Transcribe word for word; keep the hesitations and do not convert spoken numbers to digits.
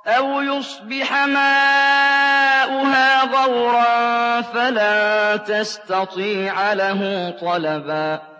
أَوْ يُصْبِحَ مَاؤُهَا غَوْرًا فَلَن تَسْتَطِيعَ لَهُ طَلَبًا